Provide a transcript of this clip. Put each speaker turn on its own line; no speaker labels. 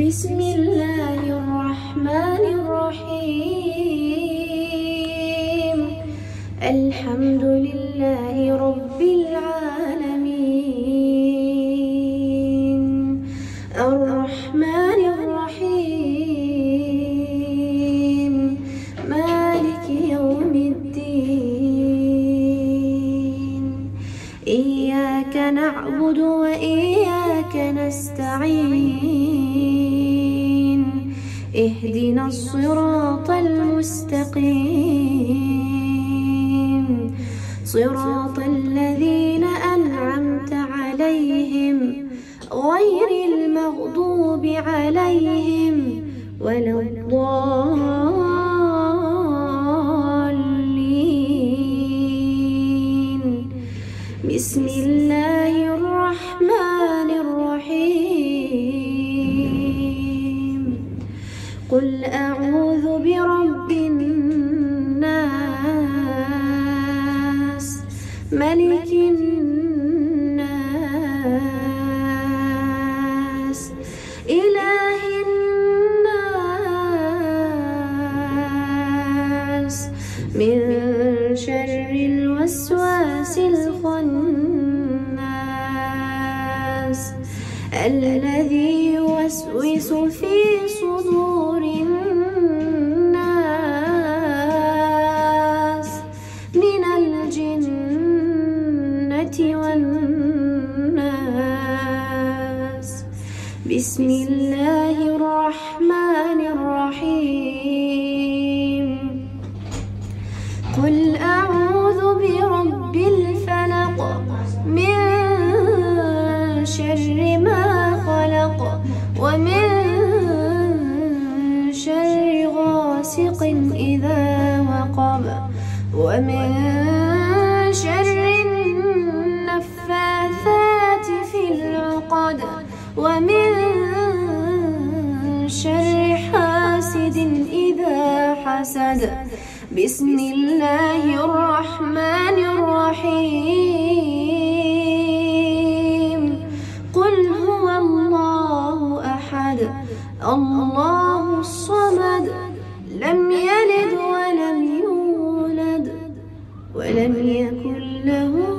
بسم الله الرحمن الرحيم. الحمد لله رب العالمين، الرحمن الرحيم، مالك يوم الدين. إياك نعبد وإياك نستعين، اهدنا الصراط المستقيم، صراط الذين أنعمت عليهم غير المغضوب عليهم ولا الضالين. بسم الله الرحمن الرحيم. قل أعوذ برب الناس، ملك الناس، إله الناس، من شر الوسواس الخناس، الذي يوسوس في صدور الناس من الجنة والناس. بسم الله الرحمن الرحيم. قل أعوذ برب الفلق، من شر ما خلق، ومن شر غاسق إذا وقب، ومن شر النفاثات في العقد، ومن شر حاسد إذا حسد. بسم الله الرحمن الرحيم. قل هو الله أحد، الله الصمد، لم يلد ولم يولد ولم يكن له